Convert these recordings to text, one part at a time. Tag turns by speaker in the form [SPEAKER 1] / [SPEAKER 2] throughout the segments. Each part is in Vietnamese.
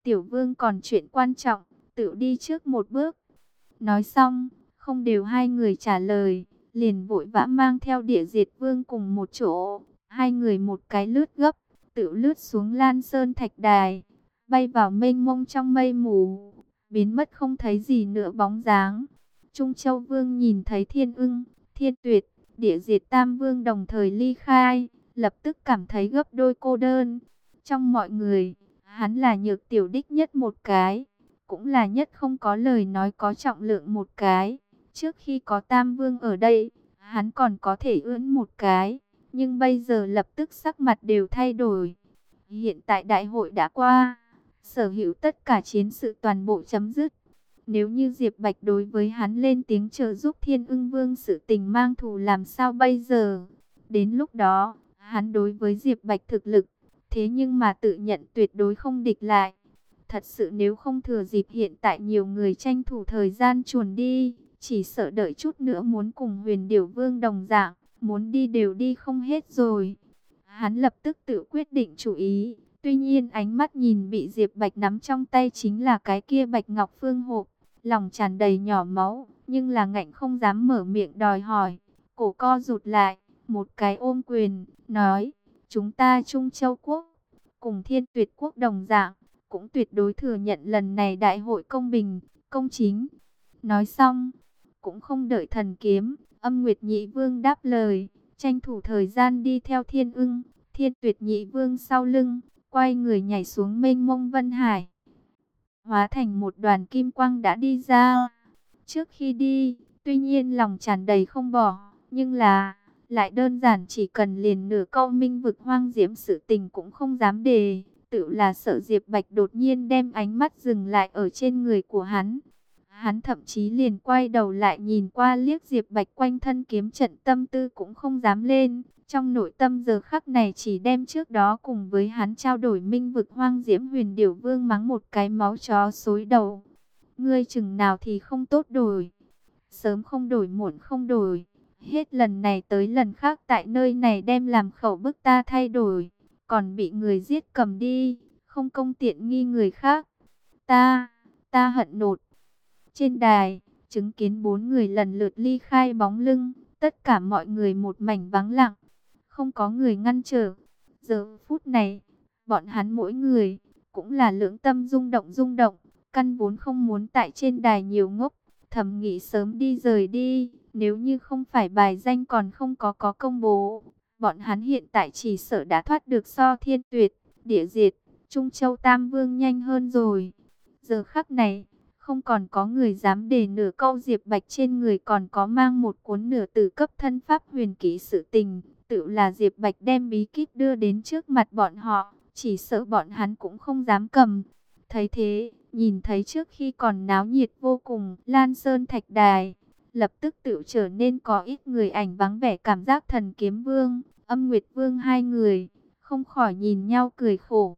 [SPEAKER 1] tiểu vương còn chuyện quan trọng, tự đi trước một bước. Nói xong, không đều hai người trả lời, liền vội vã mang theo Địa Diệt Vương cùng một chỗ. Hai người một cái lướt gấp, tự lướt xuống Lan Sơn Thạch Đài, bay vào mênh mông trong mây mù, biến mất không thấy gì nữa bóng dáng. Trung Châu Vương nhìn thấy Thiên Ưng, Thiên Tuyệt, Địa Diệt Tam Vương đồng thời ly khai, lập tức cảm thấy gấp đôi cô đơn. Trong mọi người, hắn là nhược tiểu đích nhất một cái, cũng là nhất không có lời nói có trọng lượng một cái. Trước khi có Tam Vương ở đây, hắn còn có thể ưỡn một cái, nhưng bây giờ lập tức sắc mặt đều thay đổi. Hiện tại đại hội đã qua, sở hữu tất cả chiến sự toàn bộ chấm dứt. Nếu như Diệp Bạch đối với hắn lên tiếng trợ giúp Thiên Ưng Vương sự tình mang thù làm sao bây giờ? Đến lúc đó, hắn đối với Diệp Bạch thực lực, thế nhưng mà tự nhận tuyệt đối không địch lại. Thật sự nếu không thừa dịp hiện tại nhiều người tranh thủ thời gian chuồn đi, chỉ sợ đợi chút nữa muốn cùng Huyền Điểu Vương đồng dạng, muốn đi đều đi không hết rồi. Hắn lập tức tự quyết định chủ ý. Tuy nhiên ánh mắt nhìn bị Diệp Bạch nắm trong tay chính là cái kia Bạch Ngọc Phương hộp, lòng tràn đầy nhỏ máu, nhưng là ngạnh không dám mở miệng đòi hỏi. Cổ co rụt lại, một cái ôm quyền, nói, chúng ta Trung Châu Quốc, cùng Thiên Tuyệt Quốc đồng dạng, cũng tuyệt đối thừa nhận lần này đại hội công bình, công chính. Nói xong, cũng không đợi Thần Kiếm, Âm Nguyệt Nhị Vương đáp lời, tranh thủ thời gian đi theo Thiên Ưng, Thiên Tuyệt Nhị Vương sau lưng, quay người nhảy xuống mênh mông vân hải, hóa thành một đoàn kim quang đã đi ra. Trước khi đi, tuy nhiên lòng tràn đầy không bỏ, nhưng là lại đơn giản chỉ cần liền nửa câu minh vực hoang diễm sự tình cũng không dám đề, tự là sợ Diệp Bạch đột nhiên đem ánh mắt dừng lại ở trên người của hắn. Hắn thậm chí liền quay đầu lại nhìn qua liếc Diệp Bạch quanh thân kiếm trận, tâm tư cũng không dám lên. Trong nội tâm giờ khắc này chỉ đem trước đó cùng với hắn trao đổi minh vực hoang diễm Huyền Điểu Vương mắng một cái máu chó xối đầu. Ngươi chừng nào thì không tốt đổi, sớm không đổi muộn không đổi, hết lần này tới lần khác tại nơi này đem làm khẩu bức ta thay đổi, còn bị người giết cầm đi, không công tiện nghi người khác. Ta hận nột. Trên đài, chứng kiến bốn người lần lượt ly khai bóng lưng, tất cả mọi người một mảnh vắng lặng, không có người ngăn trở. Giờ phút này, bọn hắn mỗi người cũng là lưỡng tâm rung động, căn vốn không muốn tại trên đài nhiều ngốc, thầm nghĩ sớm đi rời đi. Nếu như không phải bài danh còn không có công bố, bọn hắn hiện tại chỉ sợ đã thoát được so Thiên Tuyệt, Địa Diệt, Trung Châu Tam Vương nhanh hơn rồi. Giờ khắc này, không còn có người dám để nửa câu Diệp Bạch trên người còn có mang một cuốn nửa tử cấp thân pháp huyền kỹ sự tình. Tự là Diệp Bạch đem bí kíp đưa đến trước mặt bọn họ, chỉ sợ bọn hắn cũng không dám cầm. Thấy thế, nhìn thấy trước khi còn náo nhiệt vô cùng Lan Sơn Thạch Đài, lập tức tự trở nên có ít người ảnh vắng vẻ cảm giác. Thần Kiếm Vương, Âm Nguyệt Vương hai người, không khỏi nhìn nhau cười khổ.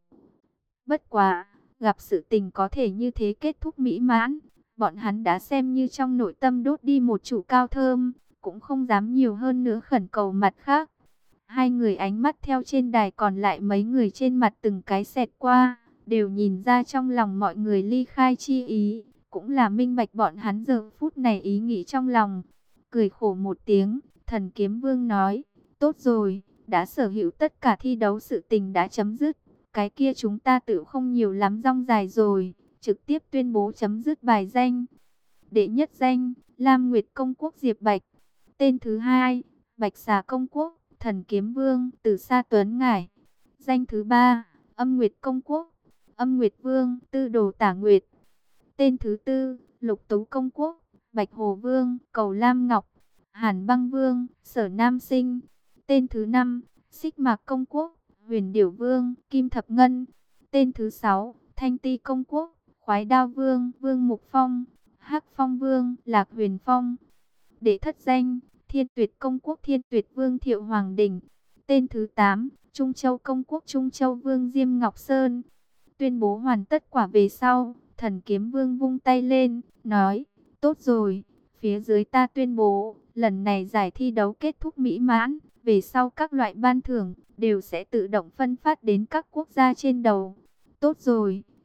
[SPEAKER 1] Bất quá, gặp sự tình có thể như thế kết thúc mỹ mãn, bọn hắn đã xem như trong nội tâm đốt đi một trụ cao thơm, cũng không dám nhiều hơn nữa khẩn cầu mặt khác. Hai người ánh mắt theo trên đài còn lại mấy người trên mặt từng cái xẹt qua, đều nhìn ra trong lòng mọi người ly khai chi ý, cũng là minh bạch bọn hắn giờ phút này ý nghĩ trong lòng. Cười khổ một tiếng, Thần Kiếm Vương nói, tốt rồi, đã sở hữu tất cả thi đấu sự tình đã chấm dứt. Cái kia chúng ta tự không nhiều lắm rong dài rồi, trực tiếp tuyên bố chấm dứt bài danh. Đệ nhất danh, Lam Nguyệt Công Quốc Diệp Bạch. Tên thứ hai, Bạch Xà Công Quốc, Thần Kiếm Vương, Từ Sa Tuấn Ngải. Danh thứ ba, Âm Nguyệt Công Quốc, Âm Nguyệt Vương, Tư Đồ Tả Nguyệt. Tên thứ tư, Lục Tú Công Quốc, Bạch Hồ Vương, Cầu Lam Ngọc. Hàn Băng Vương, Sở Nam Sinh. Tên thứ năm, Xích Mạc Công Quốc, Huyền Điểu Vương, Kim Thập Ngân. Tên thứ sáu, Thanh Ti Công Quốc, Khoái Đao Vương, Vương Mục Phong. Hắc Phong Vương, Lạc Huyền Phong. Đệ thất danh, Thiên Tuyệt Công Quốc, Thiên Tuyệt Vương Thiệu Hoàng Đình. Tên thứ 8, Trung Châu Công Quốc, Trung Châu Vương Diêm Ngọc Sơn. Tuyên bố hoàn tất quả về sau, Thần Kiếm Vương vung tay lên, nói, tốt rồi, phía dưới ta tuyên bố, lần này giải thi đấu kết thúc mỹ mãn, về sau các loại ban thưởng đều sẽ tự động phân phát đến các quốc gia trên đầu. Tốt rồi,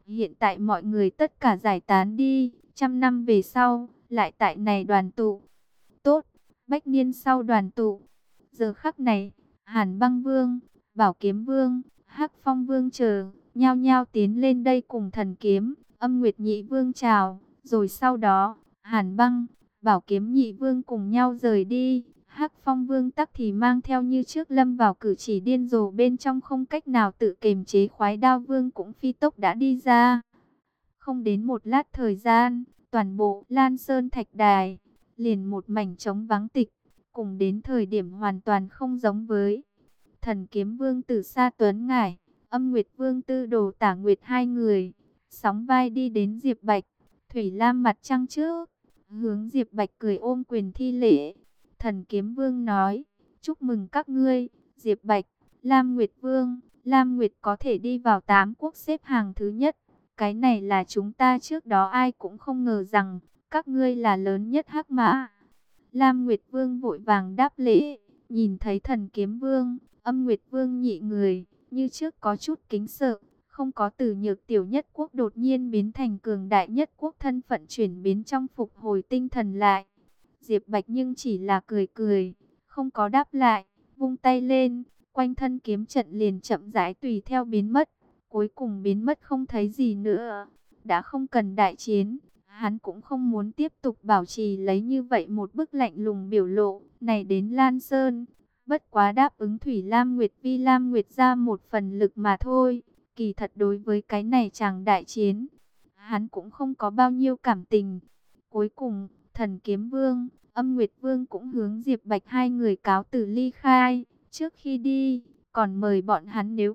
[SPEAKER 1] Hiện tại mọi người tất cả giải tán đi, 100 năm về sau, lại tại này đoàn tụ. Tốt, bách niên sau đoàn tụ. Giờ khắc này, Hàn Băng Vương, Bảo Kiếm Vương, Hắc Phong Vương chờ, nhao nhao tiến lên đây cùng Thần Kiếm, Âm Nguyệt Nhị Vương chào. Rồi sau đó, Hàn Băng, Bảo Kiếm Nhị Vương cùng nhau rời đi. Hắc Phong Vương tắc thì mang theo như trước lâm vào cử chỉ điên rồ, bên trong không cách nào tự kiềm chế. Khoái Đao Vương cũng phi tốc đã đi ra. Không đến một lát thời gian, toàn bộ Lan Sơn Thạch Đài liền một mảnh trống vắng tịch, cùng đến thời điểm hoàn toàn không giống với. Thần Kiếm Vương Tử Sa Tuấn Ngải, Âm Nguyệt Vương Tư Đồ Tả Nguyệt hai người sóng vai đi đến Diệp Bạch. Thủy Lam mặt trăng trước, hướng Diệp Bạch cười ôm quyền thi lễ. Thần Kiếm Vương nói: chúc mừng các ngươi, Diệp Bạch, Lam Nguyệt Vương. Lam Nguyệt có thể đi vào 8 quốc xếp hàng thứ nhất. Cái này là chúng ta trước đó ai cũng không ngờ rằng các ngươi là lớn nhất hắc mã. Lam Nguyệt Vương vội vàng đáp lễ, nhìn thấy Thần Kiếm Vương, Âm Nguyệt Vương nhị người, như trước có chút kính sợ, không có từ nhược tiểu nhất quốc đột nhiên biến thành cường đại nhất quốc, thân phận chuyển biến trong phục hồi tinh thần lại. Diệp Bạch nhưng chỉ là cười cười, không có đáp lại, vung tay lên, quanh thân kiếm trận liền chậm rãi tùy theo biến mất, cuối cùng biến mất không thấy gì nữa. Đã không cần đại chiến, hắn cũng không muốn tiếp tục bảo trì lấy như vậy một bức lạnh lùng biểu lộ này đến Lan Sơn. Bất quá đáp ứng Thủy Lam Nguyệt Vi Lam Nguyệt ra một phần lực mà thôi. Kỳ thật đối với cái này chàng đại chiến, hắn cũng không có bao nhiêu cảm tình. Cuối cùng, Thần Kiếm Vương, Âm Nguyệt Vương cũng hướng Diệp Bạch hai người cáo từ ly khai. Trước khi đi, còn mời bọn hắn nếu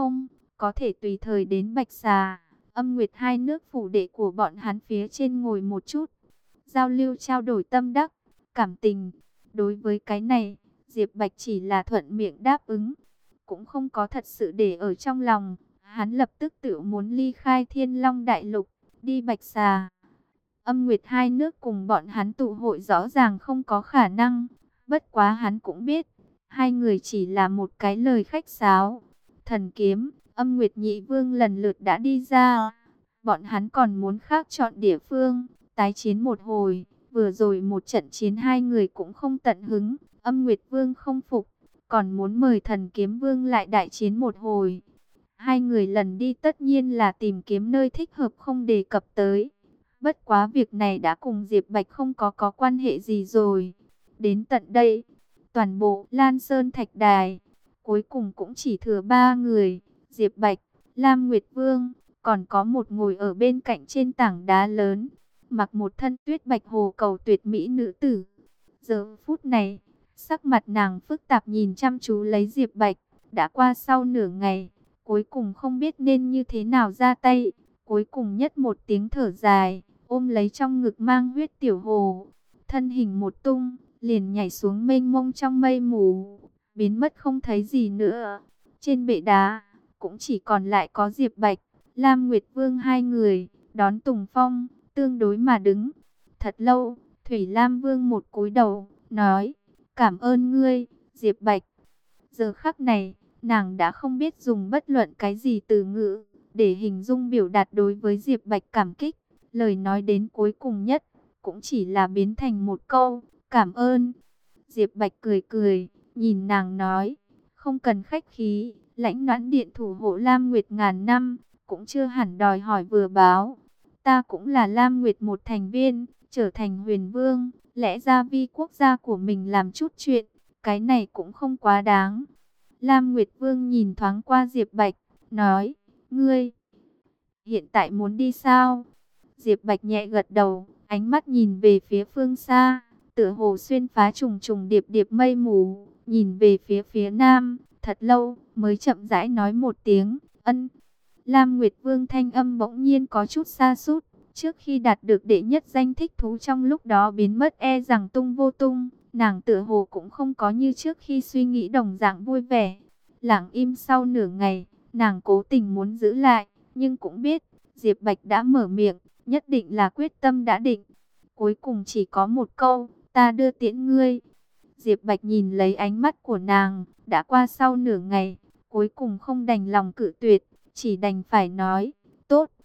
[SPEAKER 1] có thể tùy thời đến Bạch Xà, Âm Nguyệt hai nước phủ đệ của bọn hắn phía trên ngồi một chút, giao lưu trao đổi tâm đắc, cảm tình. Đối với cái này, Diệp Bạch chỉ là thuận miệng đáp ứng, cũng không có thật sự để ở trong lòng. Hắn lập tức tự muốn ly khai Thiên Long Đại Lục, đi Bạch Xà. Âm Nguyệt hai nước cùng bọn hắn tụ hội rõ ràng không có khả năng. Bất quá hắn cũng biết, hai người chỉ là một cái lời khách sáo. Thần Kiếm, Âm Nguyệt Nhị Vương lần lượt đã đi ra. Bọn hắn còn muốn khác chọn địa phương, tái chiến một hồi. Vừa rồi một trận chiến hai người cũng không tận hứng. Âm Nguyệt Vương không phục, còn muốn mời Thần Kiếm Vương lại đại chiến một hồi. Hai người lần đi tất nhiên là tìm kiếm nơi thích hợp, không đề cập tới. Bất quá việc này đã cùng Diệp Bạch không có quan hệ gì rồi. Đến tận đây, toàn bộ Lan Sơn Thạch Đài, cuối cùng cũng chỉ thừa 3 người. Diệp Bạch, Lam Nguyệt Vương, còn có một ngồi ở bên cạnh trên tảng đá lớn, mặc một thân tuyết bạch hồ cầu tuyệt mỹ nữ tử. Giờ phút này, sắc mặt nàng phức tạp nhìn chăm chú lấy Diệp Bạch. Đã qua sau nửa ngày, cuối cùng không biết nên như thế nào ra tay. Cuối cùng nhất một tiếng thở dài, ôm lấy trong ngực mang huyết tiểu hồ, thân hình một tung, liền nhảy xuống mênh mông trong mây mù, biến mất không thấy gì nữa. Trên bệ đá, cũng chỉ còn lại có Diệp Bạch, Lam Nguyệt Vương hai người, đón Tùng Phong, tương đối mà đứng. Thật lâu, Thủy Lam Vương một cúi đầu, nói, cảm ơn ngươi, Diệp Bạch. Giờ khắc này, nàng đã không biết dùng bất luận cái gì từ ngữ để hình dung biểu đạt đối với Diệp Bạch cảm kích. Lời nói đến cuối cùng nhất, cũng chỉ là biến thành một câu, cảm ơn. Diệp Bạch cười cười, nhìn nàng nói, không cần khách khí, lãnh Noãn Điện thủ hộ Lam Nguyệt ngàn năm, cũng chưa hẳn đòi hỏi vừa báo. Ta cũng là Lam Nguyệt một thành viên, trở thành huyền vương, lẽ ra vì quốc gia của mình làm chút chuyện, cái này cũng không quá đáng. Lam Nguyệt Vương nhìn thoáng qua Diệp Bạch, nói, ngươi hiện tại muốn đi sao? Diệp Bạch nhẹ gật đầu, ánh mắt nhìn về phía phương xa, tựa hồ xuyên phá trùng trùng điệp điệp mây mù, nhìn về phía nam, thật lâu mới chậm rãi nói một tiếng, ân. Lam Nguyệt Vương thanh âm bỗng nhiên có chút sa sút, trước khi đạt được đệ nhất danh thích thú trong lúc đó biến mất e rằng tung vô tung, nàng tựa hồ cũng không có như trước khi suy nghĩ đồng dạng vui vẻ. Lặng im sau nửa ngày, nàng cố tình muốn giữ lại, nhưng cũng biết, Diệp Bạch đã mở miệng, nhất định là quyết tâm đã định. Cuối cùng chỉ có một câu, ta đưa tiễn ngươi. Diệp Bạch nhìn lấy ánh mắt của nàng, đã qua sau nửa ngày, cuối cùng không đành lòng cự tuyệt, chỉ đành phải nói, tốt.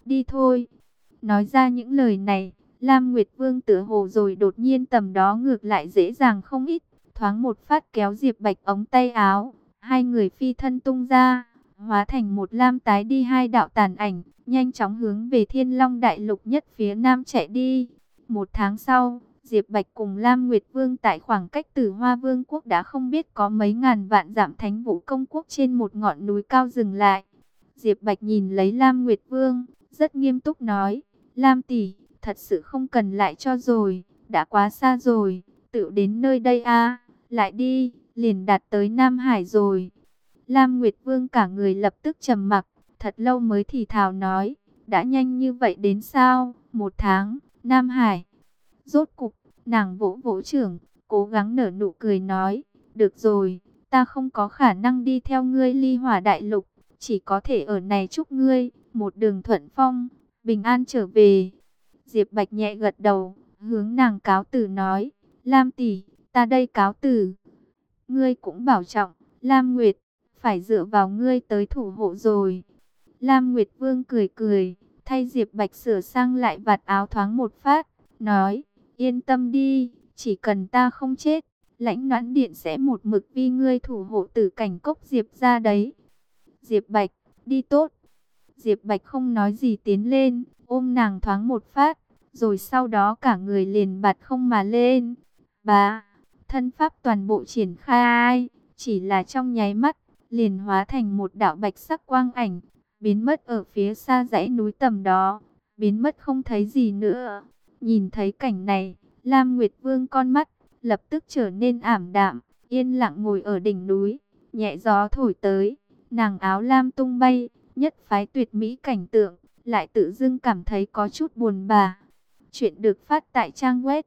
[SPEAKER 1] đi thôi. Nói ra những lời này, Lam Nguyệt Vương tựa hồ rồi đột nhiên tầm đó ngược lại dễ dàng không ít, thoáng một phát kéo Diệp Bạch ống tay áo, hai người phi thân tung ra, hóa thành một lam tái đi hai đạo tàn ảnh, nhanh chóng hướng về Thiên Long Đại Lục nhất phía nam chạy đi. Một tháng sau, Diệp Bạch cùng Lam Nguyệt Vương tại khoảng cách Tử Hoa Vương quốc đã không biết có mấy ngàn vạn dặm Thánh Vũ Công quốc trên một ngọn núi cao dừng lại. Diệp Bạch nhìn lấy Lam Nguyệt Vương, rất nghiêm túc nói, Lam tỷ, thật sự không cần lại cho rồi, đã quá xa rồi, tự đến nơi đây a, lại đi, liền đạt tới Nam Hải rồi. Lam Nguyệt Vương cả người lập tức trầm mặc, thật lâu mới thì thào nói, đã nhanh như vậy đến sao, một tháng, Nam Hải. Rốt cục, nàng vỗ vỗ chưởng, cố gắng nở nụ cười nói, được rồi, ta không có khả năng đi theo ngươi Ly Hỏa Đại Lục, chỉ có thể ở này chúc ngươi, một đường thuận phong, bình an trở về. Diệp Bạch nhẹ gật đầu, hướng nàng cáo từ nói, Lam tỷ, ta đây cáo từ. Ngươi cũng bảo trọng, Lam Nguyệt, phải dựa vào ngươi tới thủ hộ rồi. Lam Nguyệt Vương cười cười, thay Diệp Bạch sửa sang lại vạt áo thoáng một phát, nói, yên tâm đi, chỉ cần ta không chết, Lãnh Noãn Điện sẽ một mực vì ngươi thủ hộ Tử Cảnh Cốc Diệp ra đấy. Diệp Bạch, đi tốt. Diệp Bạch không nói gì tiến lên, ôm nàng thoáng một phát, rồi sau đó cả người liền bạt không mà lên. Bá, thân pháp toàn bộ triển khai, chỉ là trong nháy mắt, liền hóa thành một đạo bạch sắc quang ảnh, biến mất ở phía xa dãy núi tầm đó, biến mất không thấy gì nữa. Nhìn thấy cảnh này, Lam Nguyệt Vương con mắt lập tức trở nên ảm đạm, yên lặng ngồi ở đỉnh núi, nhẹ gió thổi tới, nàng áo lam tung bay, nhất phái tuyệt mỹ cảnh tượng, lại tự dưng cảm thấy có chút buồn bã. Chuyện được phát tại trang web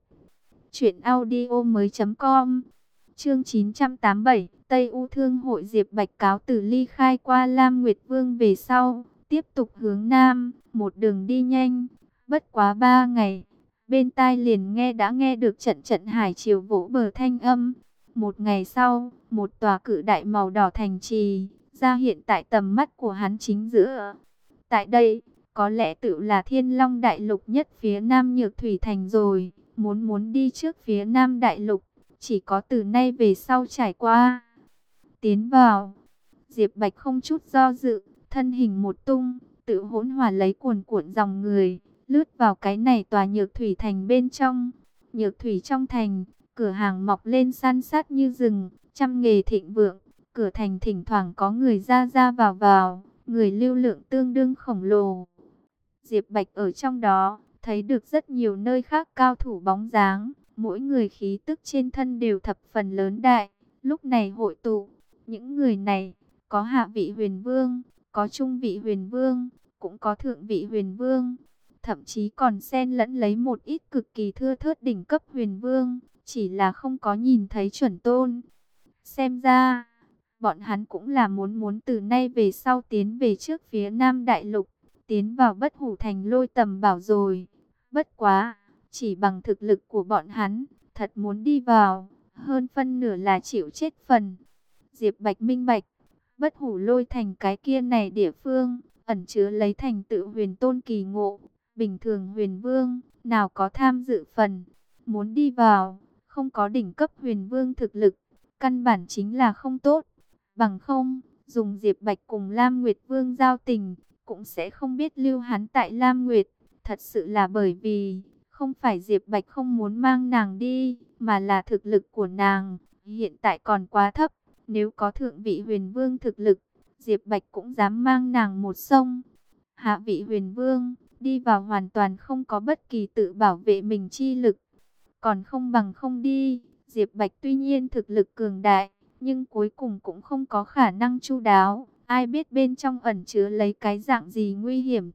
[SPEAKER 1] truyệnaudiomoi.com. Chương 987, Tây U Thương hội. Diệp Bạch cáo từ ly khai qua Lam Nguyệt Vương về sau, tiếp tục hướng nam, một đường đi nhanh, bất quá 3 ngày, bên tai liền nghe được trận trận hải triều vỗ bờ thanh âm. Một ngày sau, một tòa cự đại màu đỏ thành trì ra hiện tại tầm mắt của hắn chính giữa. Tại đây, có lẽ tự là Thiên Long Đại Lục nhất phía Nam Nhược Thủy Thành rồi. Muốn đi trước phía Nam Đại Lục, chỉ có từ nay về sau trải qua. Tiến vào, Diệp Bạch không chút do dự, thân hình một tung, tự hỗn hòa lấy cuồn cuộn dòng người, lướt vào cái này tòa Nhược Thủy Thành bên trong. Nhược Thủy trong thành, cửa hàng mọc lên san sát như rừng, trăm nghề thịnh vượng. Cửa thành thỉnh thoảng có người ra ra vào, người lưu lượng tương đương khổng lồ. Diệp Bạch ở trong đó, thấy được rất nhiều nơi khác cao thủ bóng dáng, mỗi người khí tức trên thân đều thập phần lớn đại. Lúc này hội tụ, những người này, có hạ vị huyền vương, có trung vị huyền vương, cũng có thượng vị huyền vương, thậm chí còn xen lẫn lấy một ít cực kỳ thưa thớt đỉnh cấp huyền vương, chỉ là không có nhìn thấy chuẩn tôn. Xem ra, bọn hắn cũng là muốn từ nay về sau tiến về trước phía Nam Đại Lục, tiến vào Bất Hủ Thành Lôi Tầm Bảo rồi. Bất quá, chỉ bằng thực lực của bọn hắn, thật muốn đi vào, hơn phân nửa là chịu chết phần. Diệp Bạch minh bạch, Bất Hủ Lôi Thành cái kia này địa phương, ẩn chứa lấy thành tựu huyền tôn kỳ ngộ, bình thường huyền vương, nào có tham dự phần. Muốn đi vào, không có đỉnh cấp huyền vương thực lực, căn bản chính là không tốt. Bằng không, dùng Diệp Bạch cùng Lam Nguyệt Vương giao tình, cũng sẽ không biết lưu hắn tại Lam Nguyệt. Thật sự là bởi vì, không phải Diệp Bạch không muốn mang nàng đi, mà là thực lực của nàng hiện tại còn quá thấp. Nếu có thượng vị huyền vương thực lực, Diệp Bạch cũng dám mang nàng một sông. Hạ vị huyền vương, đi vào hoàn toàn không có bất kỳ tự bảo vệ mình chi lực. Còn không bằng không đi. Diệp Bạch tuy nhiên thực lực cường đại, nhưng cuối cùng cũng không có khả năng chu đáo. Ai biết bên trong ẩn chứa lấy cái dạng gì nguy hiểm.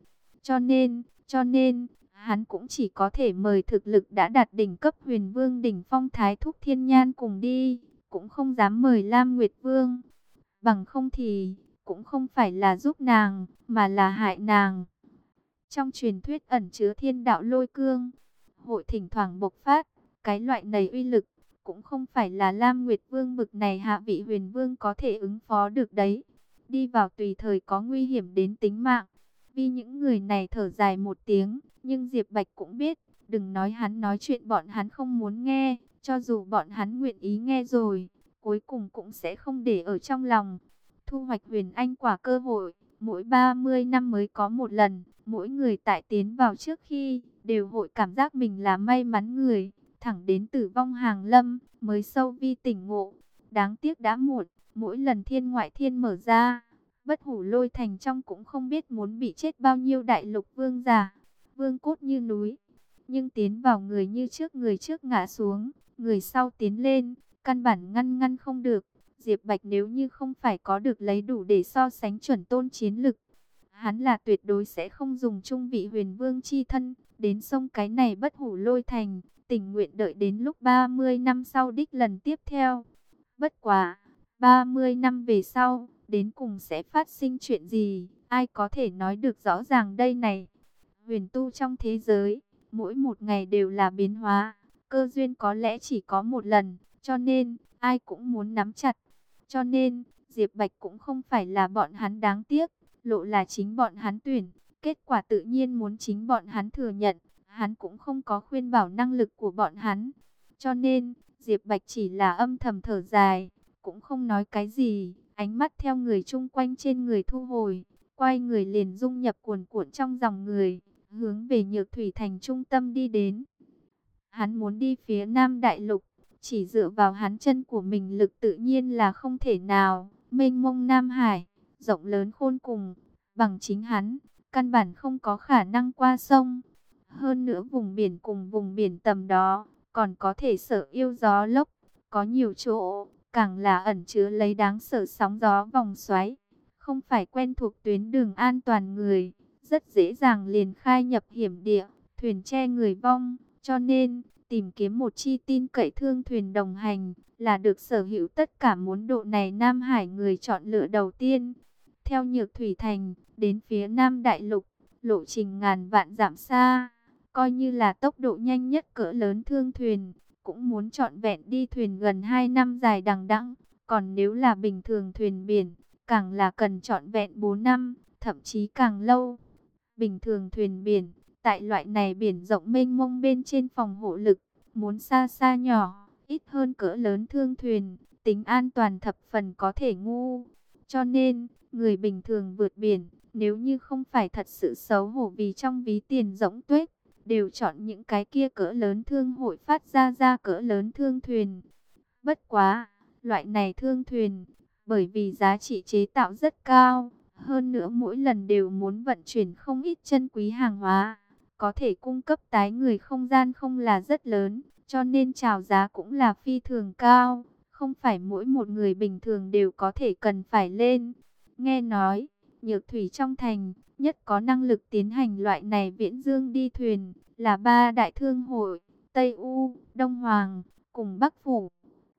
[SPEAKER 1] Cho nên, hắn cũng chỉ có thể mời thực lực đã đạt đỉnh cấp huyền vương đỉnh phong Thái Thúc Thiên Nhan cùng đi. Cũng không dám mời Lam Nguyệt Vương. Bằng không thì, cũng không phải là giúp nàng, mà là hại nàng. Trong truyền thuyết ẩn chứa thiên đạo lôi cương, hội thỉnh thoảng bộc phát. Cái loại này uy lực, cũng không phải là Lam Nguyệt Vương bực này hạ vị huyền vương có thể ứng phó được đấy. Đi vào tùy thời có nguy hiểm đến tính mạng. Vi những người này thở dài một tiếng, nhưng Diệp Bạch cũng biết, đừng nói hắn nói chuyện bọn hắn không muốn nghe, cho dù bọn hắn nguyện ý nghe rồi, cuối cùng cũng sẽ không để ở trong lòng. Thu hoạch huyền anh quả cơ hội, mỗi 30 năm mới có một lần, mỗi người tại tiến vào trước khi, đều hội cảm giác mình là may mắn người, thẳng đến tử vong hàng lâm, mới sâu vi tỉnh ngộ. Đáng tiếc đã muộn, mỗi lần thiên ngoại thiên mở ra, Bất Hủ Lôi Thành trong cũng không biết muốn bị chết bao nhiêu đại lục vương giả, vương cốt như núi. Nhưng tiến vào người trước ngã xuống, người sau tiến lên, căn bản ngăn không được. Diệp Bạch nếu như không phải có được lấy đủ để so sánh chuẩn tôn chiến lực, hắn là tuyệt đối sẽ không dùng chung vị huyền vương chi thân, đến sông cái này Bất Hủ Lôi Thành, tình nguyện đợi đến lúc 30 năm sau đích lần tiếp theo. Bất quá, 30 năm về sau, đến cùng sẽ phát sinh chuyện gì, ai có thể nói được rõ ràng đây này. Huyền tu trong thế giới, mỗi một ngày đều là biến hóa, cơ duyên có lẽ chỉ có một lần, cho nên, ai cũng muốn nắm chặt. Cho nên, Diệp Bạch cũng không phải là bọn hắn đáng tiếc, lộ là chính bọn hắn tuyển, kết quả tự nhiên muốn chính bọn hắn thừa nhận, hắn cũng không có khuyên bảo năng lực của bọn hắn. Cho nên, Diệp Bạch chỉ là âm thầm thở dài, cũng không nói cái gì, ánh mắt theo người chung quanh trên người thu hồi, quay người liền dung nhập cuồn cuộn trong dòng người, hướng về Nhược Thủy Thành trung tâm đi đến. Hắn muốn đi phía Nam Đại Lục, chỉ dựa vào hắn chân của mình lực tự nhiên là không thể nào. Mênh mông Nam Hải, rộng lớn khôn cùng, bằng chính hắn, căn bản không có khả năng qua sông. Hơn nữa vùng biển cùng vùng biển tầm đó, còn có thể sợ yêu gió lốc, có nhiều chỗ, càng là ẩn chứa lấy đáng sợ sóng gió vòng xoáy. Không phải quen thuộc tuyến đường an toàn người, rất dễ dàng liền khai nhập hiểm địa, thuyền che người vong. Cho nên, tìm kiếm một chi tin cậy thương thuyền đồng hành, là được sở hữu tất cả muốn độ này Nam Hải người chọn lựa đầu tiên. Theo Nhược Thủy Thành, đến phía Nam Đại Lục, lộ trình ngàn vạn dặm xa, coi như là tốc độ nhanh nhất cỡ lớn thương thuyền, cũng muốn trọn vẹn đi thuyền gần 2 năm dài đằng đẵng. Còn nếu là bình thường thuyền biển, càng là cần trọn vẹn 4 năm, thậm chí càng lâu. Bình thường thuyền biển, tại loại này biển rộng mênh mông bên trên phòng hộ lực, muốn xa xa nhỏ, ít hơn cỡ lớn thương thuyền, tính an toàn thập phần có thể ngu. Cho nên, người bình thường vượt biển, nếu như không phải thật sự xấu hổ vì trong ví tiền rỗng tuếch, đều chọn những cái kia cỡ lớn thương hội phát ra cỡ lớn thương thuyền. Bất quá, loại này thương thuyền, bởi vì giá trị chế tạo rất cao, hơn nữa mỗi lần đều muốn vận chuyển không ít chân quý hàng hóa, có thể cung cấp tái người không gian không là rất lớn, cho nên chào giá cũng là phi thường cao, không phải mỗi một người bình thường đều có thể cần phải lên. Nghe nói, Nhược Thủy trong thành, nhất có năng lực tiến hành loại này viễn dương đi thuyền, là 3 đại thương hội, Tây U, Đông Hoàng, cùng Bắc Phủ.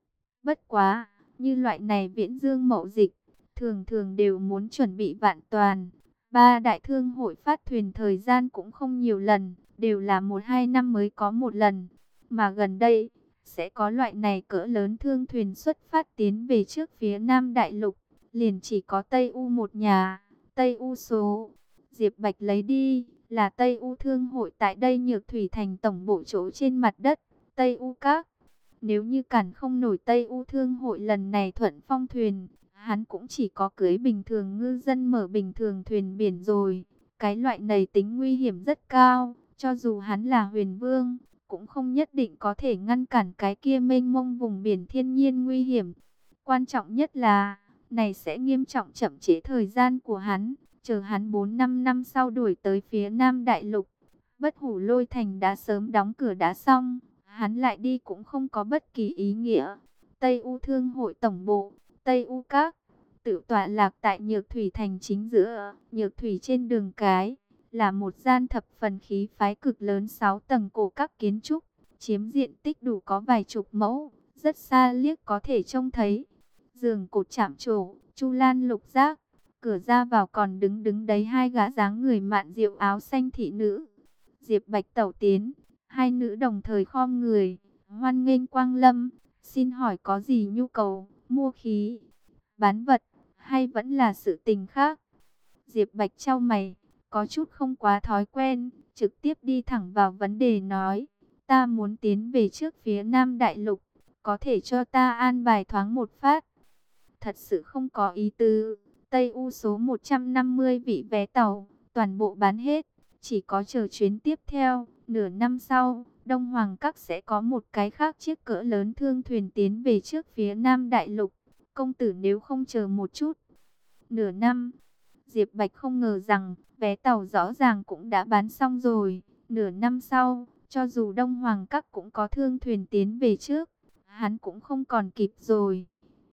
[SPEAKER 1] Bất quá, như loại này viễn dương mậu dịch, thường thường đều muốn chuẩn bị vạn toàn. 3 đại thương hội phát thuyền thời gian cũng không nhiều lần, đều là 1-2 năm mới có một lần. Mà gần đây, sẽ có loại này cỡ lớn thương thuyền xuất phát tiến về trước phía Nam Đại Lục. Liền chỉ có Tây U một nhà, Tây U số. Diệp Bạch lấy đi, là Tây U thương hội tại đây Nhược Thủy Thành tổng bộ chỗ trên mặt đất, Tây U Các. Nếu như cản không nổi Tây U thương hội lần này thuận phong thuyền, hắn cũng chỉ có cưới bình thường ngư dân mở bình thường thuyền biển rồi. Cái loại này tính nguy hiểm rất cao, cho dù hắn là huyền vương, cũng không nhất định có thể ngăn cản cái kia mênh mông vùng biển thiên nhiên nguy hiểm. Quan trọng nhất là, này sẽ nghiêm trọng chậm trễ thời gian của hắn, chờ hắn 4-5 năm sau đuổi tới phía Nam Đại Lục. Bất Hủ Lôi Thành đã sớm đóng cửa đã xong, hắn lại đi cũng không có bất kỳ ý nghĩa. Tây U Thương hội tổng bộ, Tây U Các, tự tọa lạc tại Nhược Thủy Thành chính giữa, Nhược Thủy trên đường cái, là một gian thập phần khí phái cực lớn 6 tầng cổ các kiến trúc, chiếm diện tích đủ có vài chục mẫu, rất xa liếc có thể trông thấy. Giường cột chạm trổ, chu lan lục giác, cửa ra vào còn đứng đấy 2 gã dáng người mạn diệu áo xanh thị nữ. Diệp Bạch tẩu tiến, 2 nữ đồng thời khom người, hoan nghênh quang lâm, xin hỏi có gì nhu cầu, mua khí, bán vật, hay vẫn là sự tình khác? Diệp Bạch chau mày, có chút không quá thói quen, trực tiếp đi thẳng vào vấn đề nói, ta muốn tiến về trước phía Nam Đại Lục, có thể cho ta an bài thoáng một phát. Thật sự không có ý tứ, Tây U số 150 vị vé tàu, toàn bộ bán hết, chỉ có chờ chuyến tiếp theo, nửa năm sau, Đông Hoàng Các sẽ có một cái khác chiếc cỡ lớn thương thuyền tiến về trước phía Nam Đại Lục. Công tử nếu không chờ một chút, nửa năm, Diệp Bạch không ngờ rằng vé tàu rõ ràng cũng đã bán xong rồi. Nửa năm sau, cho dù Đông Hoàng Các cũng có thương thuyền tiến về trước, hắn cũng không còn kịp rồi.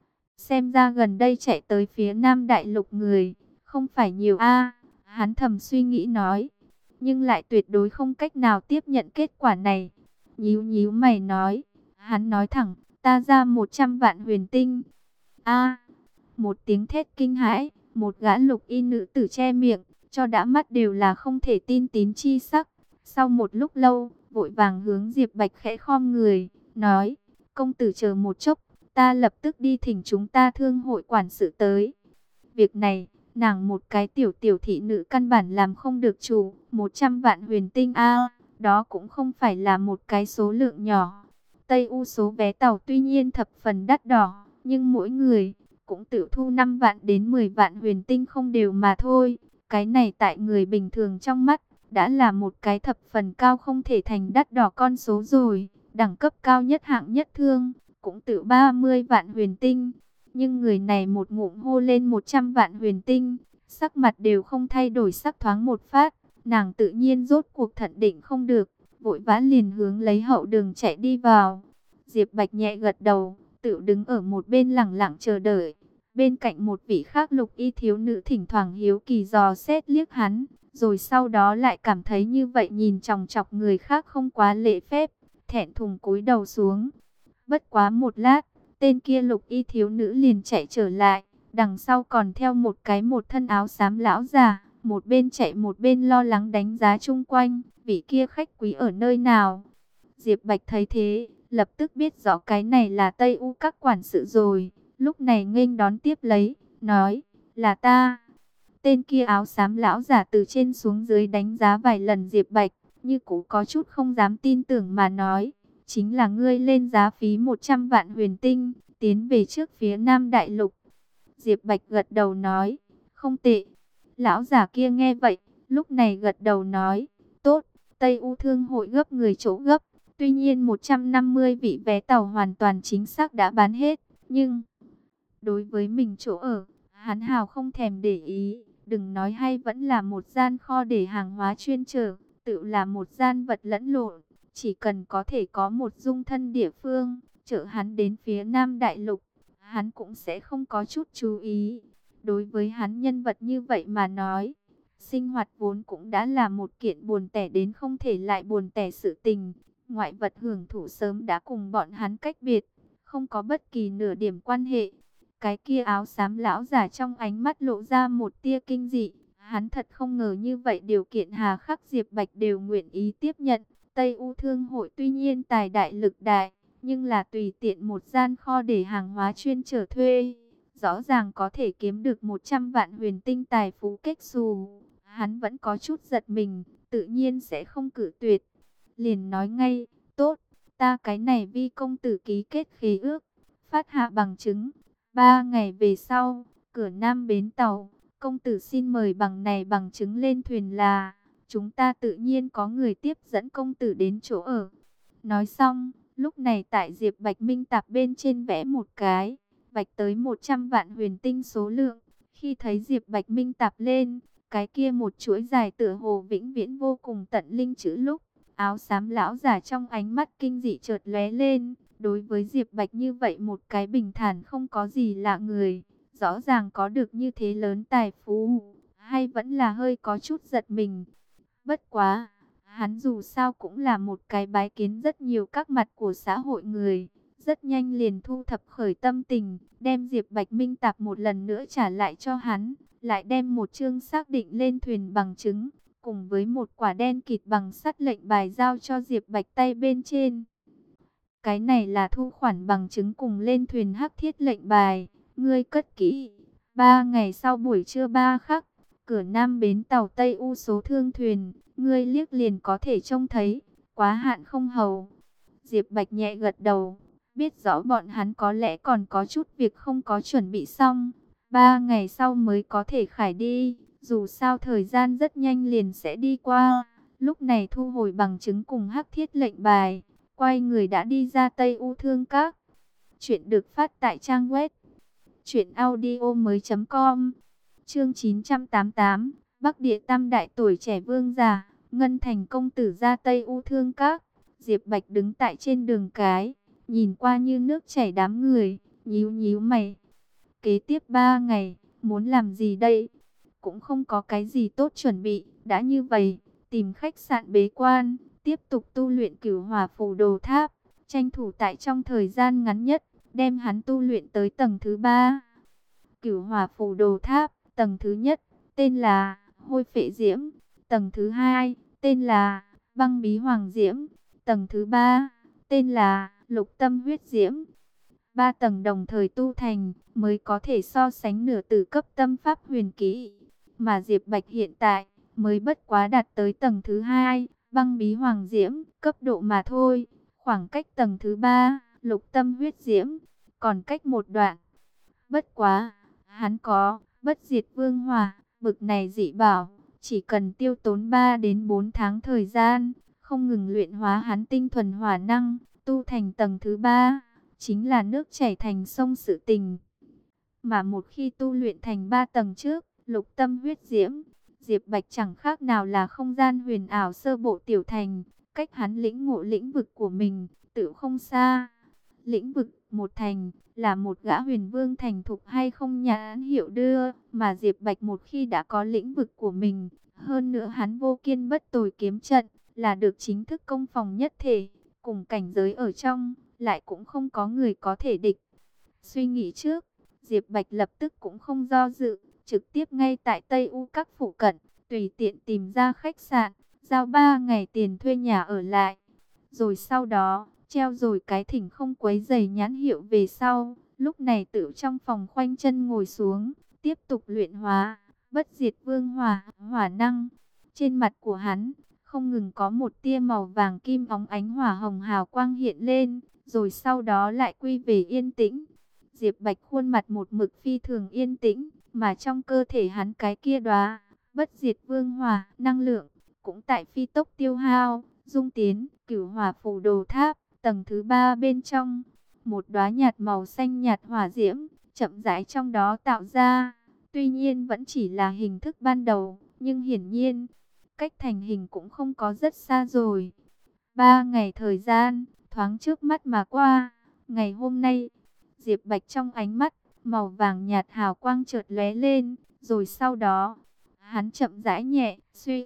[SPEAKER 1] Xem ra gần đây chạy tới phía Nam Đại Lục người, không phải nhiều a. Hắn thầm suy nghĩ nói, nhưng lại tuyệt đối không cách nào tiếp nhận kết quả này. Nhíu nhíu mày nói, hắn nói thẳng, ta ra 100 vạn huyền tinh. A, một tiếng thét kinh hãi, một gã lục y nữ tử che miệng, cho đã mắt đều là không thể tin tín chi sắc. Sau một lúc lâu, vội vàng hướng Diệp Bạch khẽ khom người, nói, công tử chờ một chốc, ta lập tức đi thỉnh chúng ta thương hội quản sự tới. Việc này, nàng một cái tiểu thị nữ căn bản làm không được chủ, 100 vạn huyền tinh a, đó cũng không phải là một cái số lượng nhỏ. Tây U số vé tàu tuy nhiên thập phần đắt đỏ, nhưng mỗi người cũng tự thu 5 vạn đến 10 vạn huyền tinh không đều mà thôi. Cái này tại người bình thường trong mắt, đã là một cái thập phần cao không thể thành đắt đỏ con số rồi. Đẳng cấp cao nhất hạng nhất thương, cũng tự 30 vạn huyền tinh. Nhưng người này một ngụm hô lên 100 vạn huyền tinh, sắc mặt đều không thay đổi sắc thoáng một phát. Nàng tự nhiên rốt cuộc thận định không được, vội vã liền hướng lấy hậu đường chạy đi vào. Diệp Bạch nhẹ gật đầu, tự đứng ở một bên lẳng lặng chờ đợi. Bên cạnh một vị khác lục y thiếu nữ thỉnh thoảng hiếu kỳ dò xét liếc hắn, rồi sau đó lại cảm thấy như vậy nhìn chòng chọc người khác không quá lễ phép, thẹn thùng cúi đầu xuống. Bất quá một lát, tên kia lục y thiếu nữ liền chạy trở lại, đằng sau còn theo một thân áo xám lão già, một bên chạy một bên lo lắng đánh giá chung quanh, vị kia khách quý ở nơi nào. Diệp Bạch thấy thế, lập tức biết rõ cái này là Tây U các quản sự rồi, lúc này nghênh đón tiếp lấy, nói, là ta. Tên kia áo xám lão giả từ trên xuống dưới đánh giá vài lần Diệp Bạch, như cũ có chút không dám tin tưởng mà nói, chính là ngươi lên giá phí 100 vạn huyền tinh, tiến về trước phía Nam Đại Lục. Diệp Bạch gật đầu nói, không tệ. Lão giả kia nghe vậy, lúc này gật đầu nói, tốt, Tây U thương hội gấp người chỗ gấp. Tuy nhiên 150 vị vé tàu hoàn toàn chính xác đã bán hết, nhưng đối với mình chỗ ở, hắn hào không thèm để ý, đừng nói hay vẫn là một gian kho để hàng hóa chuyên chở, tự là một gian vật lẫn lộn, chỉ cần có thể có một dung thân địa phương, chở hắn đến phía Nam Đại Lục, hắn cũng sẽ không có chút chú ý. Đối với hắn nhân vật như vậy mà nói, sinh hoạt vốn cũng đã là một kiện buồn tẻ đến không thể lại buồn tẻ sự tình. Ngoại vật hưởng thụ sớm đã cùng bọn hắn cách biệt, không có bất kỳ nửa điểm quan hệ. Cái kia áo xám lão giả trong ánh mắt lộ ra một tia kinh dị. Hắn thật không ngờ như vậy điều kiện hà khắc Diệp Bạch đều nguyện ý tiếp nhận. Tây U thương hội tuy nhiên tài đại lực đại, nhưng là tùy tiện một gian kho để hàng hóa chuyên chở thuê. Rõ ràng có thể kiếm được 100 vạn huyền tinh tài phú kết xù. Hắn vẫn có chút giật mình, tự nhiên sẽ không cự tuyệt. Liền nói ngay, tốt, ta cái này vi công tử ký kết khế ước, phát hạ bằng chứng. 3 ngày về sau, cửa Nam bến tàu, công tử xin mời bằng này bằng chứng lên thuyền là, chúng ta tự nhiên có người tiếp dẫn công tử đến chỗ ở. Nói xong, lúc này tại Diệp Bạch Minh tạp bên trên vẽ một cái, vạch tới 100 vạn huyền tinh số lượng. Khi thấy Diệp Bạch Minh tạp lên, cái kia một chuỗi dài tựa hồ vĩnh viễn vô cùng tận linh chữ lúc. Áo xám lão giả trong ánh mắt kinh dị chợt lóe lên, đối với Diệp Bạch như vậy một cái bình thản không có gì lạ người, rõ ràng có được như thế lớn tài phú, hay vẫn là hơi có chút giật mình. Bất quá, hắn dù sao cũng là một cái bái kiến rất nhiều các mặt của xã hội người, rất nhanh liền thu thập khởi tâm tình, đem Diệp Bạch Minh tạp một lần nữa trả lại cho hắn, lại đem một chương xác định lên thuyền bằng chứng, cùng với một quả đen kịt bằng sắt lệnh bài giao cho Diệp Bạch tay bên trên. Cái này là thu khoản bằng chứng cùng lên thuyền hắc thiết lệnh bài, ngươi cất kỹ. 3 ngày sau buổi trưa 3 khắc, Cửa nam bến tàu Tây U số thương thuyền, ngươi liếc liền có thể trông thấy, quá hạn không hầu. Diệp Bạch nhẹ gật đầu, biết rõ bọn hắn có lẽ còn có chút việc không có chuẩn bị xong. 3 ngày sau mới có thể khải đi, dù sao thời gian rất nhanh liền sẽ đi qua. Lúc này thu hồi bằng chứng cùng hắc thiết lệnh bài, quay người đã đi ra Tây U Thương Các. Chuyện được phát tại trang web truyệnaudiomoi.com. Chương 988, Bắc Địa Tam Đại tuổi trẻ vương giả, Ngân Thành công tử ra Tây U Thương Các. Diệp Bạch đứng tại trên đường cái, nhìn qua như nước chảy đám người, nhíu nhíu mày. Kế tiếp 3 ngày, muốn làm gì đây? Cũng không có cái gì tốt chuẩn bị, đã như vậy, tìm khách sạn bế quan, tiếp tục tu luyện Cửu Hỏa Phù Đồ Tháp, tranh thủ tại trong thời gian ngắn nhất, đem hắn tu luyện tới tầng thứ 3. Cửu Hỏa Phù Đồ Tháp, tầng thứ nhất, tên là Hôi Phệ Diễm, tầng thứ 2, tên là Băng Bí Hoàng Diễm, tầng thứ 3, tên là Lục Tâm Huyết Diễm. 3 tầng đồng thời tu thành mới có thể so sánh nửa tử cấp tâm pháp huyền kỹ, mà Diệp Bạch hiện tại mới bất quá đạt tới tầng thứ 2, Băng Bí Hoàng Diễm, cấp độ mà thôi, khoảng cách tầng thứ 3, Lục Tâm Huyết Diễm, còn cách một đoạn. Bất quá, hắn có Bất Diệt Vương Hỏa, bực này dị bảo, chỉ cần tiêu tốn 3 đến 4 tháng thời gian, không ngừng luyện hóa hắn tinh thuần hỏa năng, tu thành tầng thứ 3, chính là nước chảy thành sông sự tình. Mà một khi tu luyện thành 3 tầng trước, Lục Tâm Huyết Diễm, Diệp Bạch chẳng khác nào là không gian huyền ảo sơ bộ tiểu thành, cách hắn lĩnh ngộ lĩnh vực của mình, tự không xa. Lĩnh vực một thành, là một gã huyền vương thành thục hay không nhãn hiệu đưa, mà Diệp Bạch một khi đã có lĩnh vực của mình, hơn nữa hắn vô kiên bất tồi kiếm trận, là được chính thức công phòng nhất thể, cùng cảnh giới ở trong, lại cũng không có người có thể địch. Suy nghĩ trước, Diệp Bạch lập tức cũng không do dự, trực tiếp ngay tại Tây U Các phụ cận, tùy tiện tìm ra khách sạn, giao 3 ngày tiền thuê nhà ở lại. Rồi sau đó, treo rồi cái thỉnh không quấy giày nhãn hiệu về sau, lúc này tự trong phòng khoanh chân ngồi xuống, tiếp tục luyện hóa, Bất Diệt Vương Hỏa, hỏa năng. Trên mặt của hắn, không ngừng có một tia màu vàng kim óng ánh hỏa hồng hào quang hiện lên, rồi sau đó lại quy về yên tĩnh. Diệp Bạch khuôn mặt một mực phi thường yên tĩnh, mà trong cơ thể hắn cái kia đóa Bất Diệt Vương Hỏa năng lượng cũng tại phi tốc tiêu hao, dung tiến Cửu Hỏa Phù Đồ Tháp tầng thứ 3 bên trong. Một đóa nhạt màu xanh nhạt hỏa diễm chậm rãi trong đó tạo ra, tuy nhiên vẫn chỉ là hình thức ban đầu, nhưng hiển nhiên cách thành hình cũng không có rất xa rồi. 3 ngày thời gian thoáng trước mắt mà qua. Ngày hôm nay, Diệp Bạch trong ánh mắt màu vàng nhạt hào quang chợt lóe lên, rồi sau đó hắn chậm rãi nhẹ suy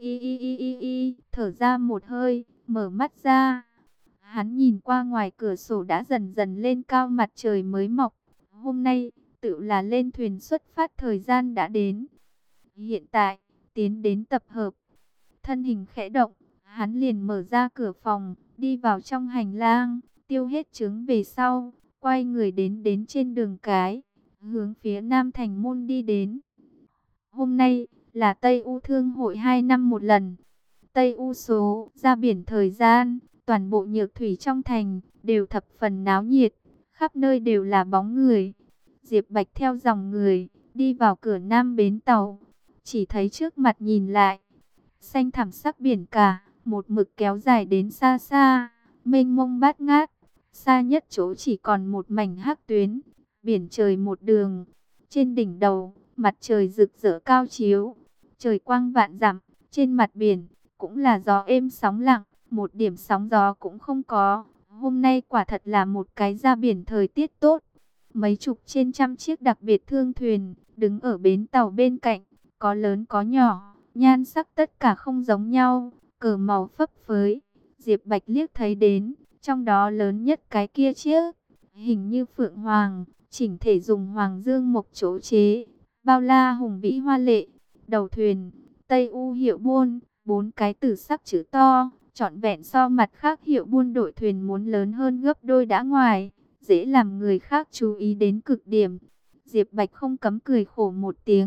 [SPEAKER 1] thở ra một hơi, mở mắt ra. Hắn nhìn qua ngoài cửa sổ đã dần dần lên cao mặt trời mới mọc. Hôm nay tự là lên thuyền xuất phát thời gian đã đến. Hiện tại tiến đến tập hợp. Thân hình khẽ động, hắn liền mở ra cửa phòng, đi vào trong hành lang, tiêu hết chứng về sau, quay người đến trên đường cái, hướng phía Nam Thành Môn đi đến. Hôm nay là Tây U Thương hội 2 năm một lần. Tây U số ra biển thời gian, toàn bộ nhược thủy trong thành đều thập phần náo nhiệt, khắp nơi đều là bóng người. Diệp Bạch theo dòng người đi vào cửa Nam bến tàu, chỉ thấy trước mặt nhìn lại, xanh thẳm sắc biển cả, một mực kéo dài đến xa xa, mênh mông bát ngát. Xa nhất chỗ chỉ còn một mảnh hắc tuyến, biển trời một đường. Trên đỉnh đầu, mặt trời rực rỡ cao chiếu, trời quang vạn dặm. Trên mặt biển cũng là gió êm sóng lặng, một điểm sóng gió cũng không có. Hôm nay quả thật là một cái ra biển thời tiết tốt. Mấy chục trên trăm chiếc đặc biệt thương thuyền đứng ở bến tàu bên cạnh, có lớn có nhỏ, nhan sắc tất cả không giống nhau, cờ màu phấp phới. Diệp Bạch liếc thấy đến, trong đó lớn nhất cái kia chiếc, hình như phượng hoàng, chỉnh thể dùng hoàng dương mộc chỗ chế, bao la hùng vĩ hoa lệ. Đầu thuyền, Tây U hiệu buôn, 4 cái tử sắc chữ to, trọn vẹn so mặt khác hiệu buôn đội thuyền muốn lớn hơn gấp đôi đã ngoài, dễ làm người khác chú ý đến cực điểm. Diệp Bạch không cấm cười khổ một tiếng,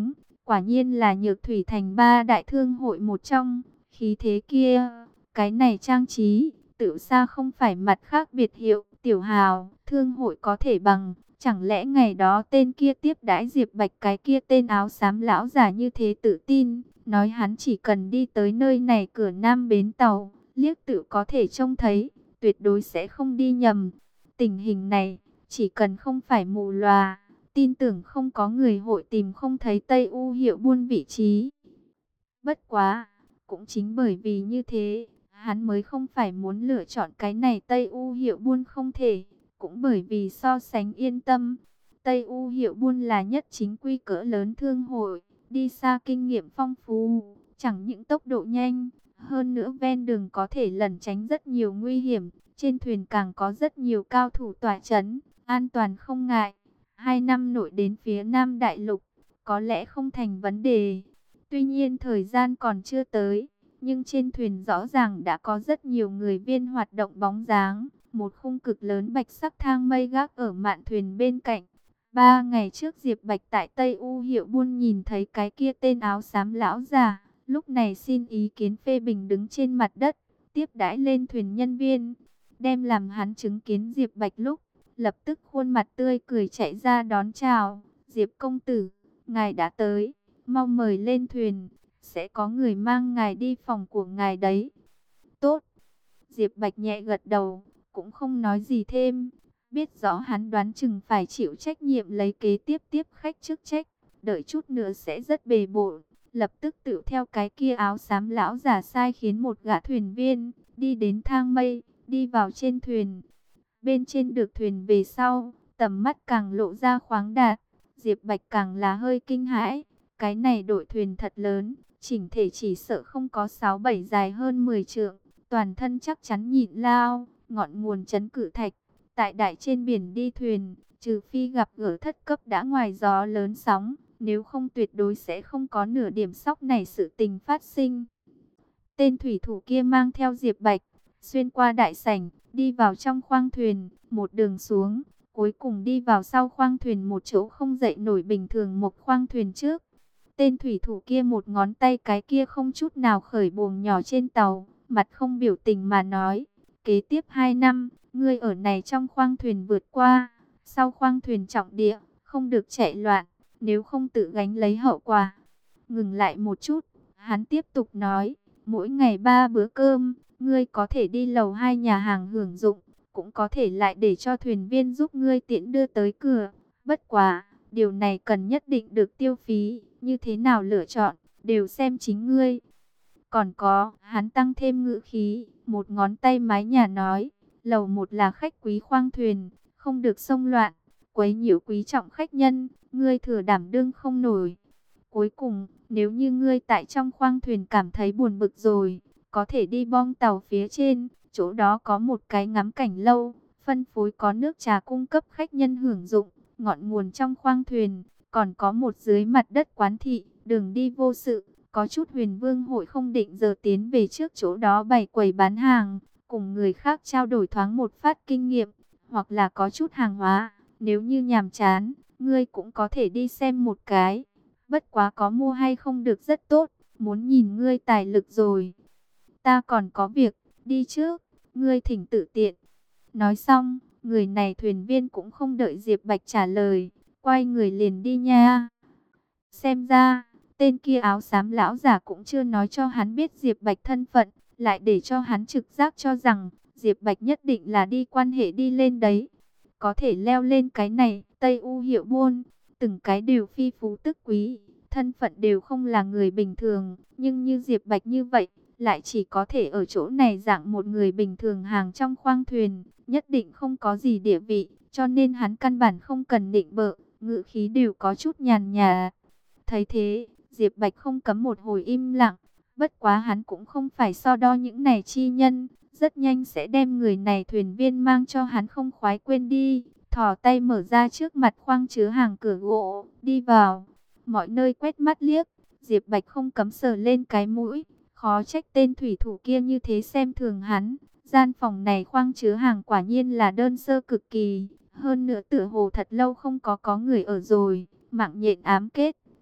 [SPEAKER 1] quả nhiên là Nhược Thủy Thành ba đại thương hội một trong, khí thế kia, cái này trang trí, tự xa không phải mặt khác biệt hiệu, Tiểu Hào, thương hội có thể bằng, chẳng lẽ ngày đó tên kia tiếp đãi Diệp Bạch cái kia tên áo xám lão giả như thế tự tin, nói hắn chỉ cần đi tới nơi này cửa Nam bến tàu, liếc tự có thể trông thấy, tuyệt đối sẽ không đi nhầm. Tình hình này, chỉ cần không phải mù lòa, tin tưởng không có người hội tìm không thấy Tây U Hiệu Buôn vị trí. Bất quá, cũng chính bởi vì như thế, hắn mới không phải muốn lựa chọn cái này Tây U Hiệu Buôn không thể, cũng bởi vì so sánh yên tâm. Tây U Hiệu Buôn là nhất chính quy cỡ lớn thương hội, đi xa kinh nghiệm phong phú, chẳng những tốc độ nhanh, hơn nữa ven đường có thể lẩn tránh rất nhiều nguy hiểm, trên thuyền càng có rất nhiều cao thủ tọa chấn, an toàn không ngại. 2 năm nội đến phía Nam Đại Lục, có lẽ không thành vấn đề. Tuy nhiên thời gian còn chưa tới, nhưng trên thuyền rõ ràng đã có rất nhiều người viên hoạt động bóng dáng. Một khung cực lớn bạch sắc thang mây gác ở mạn thuyền bên cạnh. 3 ngày trước Diệp Bạch tại Tây U Hiệu Buôn nhìn thấy cái kia tên áo xám lão già, lúc này xin ý kiến phê bình đứng trên mặt đất, tiếp đãi lên thuyền nhân viên, đem làm hắn chứng kiến Diệp Bạch lúc, lập tức khuôn mặt tươi cười chạy ra đón chào. Diệp công tử, ngài đã tới, mau mời lên thuyền, sẽ có người mang ngài đi phòng của ngài đấy. Tốt. Diệp Bạch nhẹ gật đầu, cũng không nói gì thêm, biết rõ hắn đoán chừng phải chịu trách nhiệm lấy kế tiếp khách chức trách, đợi chút nữa sẽ rất bề bộn, lập tức tự theo cái kia áo xám lão giả sai khiến một gã thuyền viên đi đến thang mây, đi vào trên thuyền. Bên trên được thuyền về sau, tầm mắt càng lộ ra khoáng đạt, Diệp Bạch càng là hơi kinh hãi, cái này đội thuyền thật lớn, chỉnh thể chỉ sợ không có 6-7 dài hơn 10 trượng, toàn thân chắc chắn nhịn lao, ngọn nguồn trấn cự thạch, tại đại trên biển đi thuyền, trừ phi gặp gỡ thất cấp đã ngoài gió lớn sóng, nếu không tuyệt đối sẽ không có nửa điểm sóc này sự tình phát sinh. Tên thủy thủ kia mang theo Diệp Bạch, xuyên qua đại sảnh, đi vào trong khoang thuyền, một đường xuống, cuối cùng đi vào sau khoang thuyền một chỗ không dậy nổi bình thường một khoang thuyền trước. Tên thủy thủ kia một ngón tay cái kia không chút nào khởi buồng nhỏ trên tàu, mặt không biểu tình mà nói, kế tiếp 2 năm, ngươi ở này trong khoang thuyền vượt qua, sau khoang thuyền trọng địa, không được chạy loạn, nếu không tự gánh lấy hậu quả. Ngừng lại một chút, hắn tiếp tục nói, mỗi ngày 3 bữa cơm, ngươi có thể đi lầu 2 nhà hàng hưởng dụng, cũng có thể lại để cho thuyền viên giúp ngươi tiễn đưa tới cửa. Bất quá, điều này cần nhất định được tiêu phí, như thế nào lựa chọn, đều xem chính ngươi. Còn có, hắn tăng thêm ngữ khí, một ngón tay mái nhà nói, lầu 1 là khách quý khoang thuyền, không được xông loạn, quấy nhiễu quý trọng khách nhân, ngươi thừa đảm đương không nổi. Cuối cùng, nếu như ngươi tại trong khoang thuyền cảm thấy buồn bực rồi, có thể đi bong tàu phía trên, chỗ đó có một cái ngắm cảnh lâu, phân phối có nước trà cung cấp khách nhân hưởng dụng, ngọn nguồn trong khoang thuyền, còn có một dưới mặt đất quán thị, đường đi vô sự, có chút huyền vương hội không định giờ tiến về trước chỗ đó bày quầy bán hàng, cùng người khác trao đổi thoáng một phát kinh nghiệm, hoặc là có chút hàng hóa, nếu như nhàm chán, ngươi cũng có thể đi xem một cái. Bất quá có mua hay không được rất tốt, muốn nhìn ngươi tài lực rồi. Ta còn có việc, đi trước, ngươi thỉnh tự tiện. Nói xong, người này thuyền viên cũng không đợi Diệp Bạch trả lời, quay người liền đi nha. Xem ra, tên kia áo xám lão giả cũng chưa nói cho hắn biết Diệp Bạch thân phận, lại để cho hắn trực giác cho rằng Diệp Bạch nhất định là đi quan hệ đi lên đấy. Có thể leo lên cái này, Tây U Hiệu Buôn, từng cái đều phi phú tức quý, thân phận đều không là người bình thường, nhưng như Diệp Bạch như vậy, lại chỉ có thể ở chỗ này dạng một người bình thường hàng trong khoang thuyền, nhất định không có gì địa vị, cho nên hắn căn bản không cần nịnh bợ, ngữ khí đều có chút nhàn nhạt. Thấy thế, Diệp Bạch không cấm một hồi im lặng, bất quá hắn cũng không phải so đo những này chi nhân, rất nhanh sẽ đem người này thuyền viên mang cho hắn không khoái quên đi, thò tay mở ra trước mặt khoang chứa hàng cửa gỗ, đi vào, mọi nơi quét mắt liếc, Diệp Bạch không cấm sờ lên cái mũi, khó trách tên thủy thủ kia như thế xem thường hắn, gian phòng này khoang chứa hàng quả nhiên là đơn sơ cực kỳ, hơn nữa tựa hồ thật lâu không có người ở rồi, mạng nhện ám kết.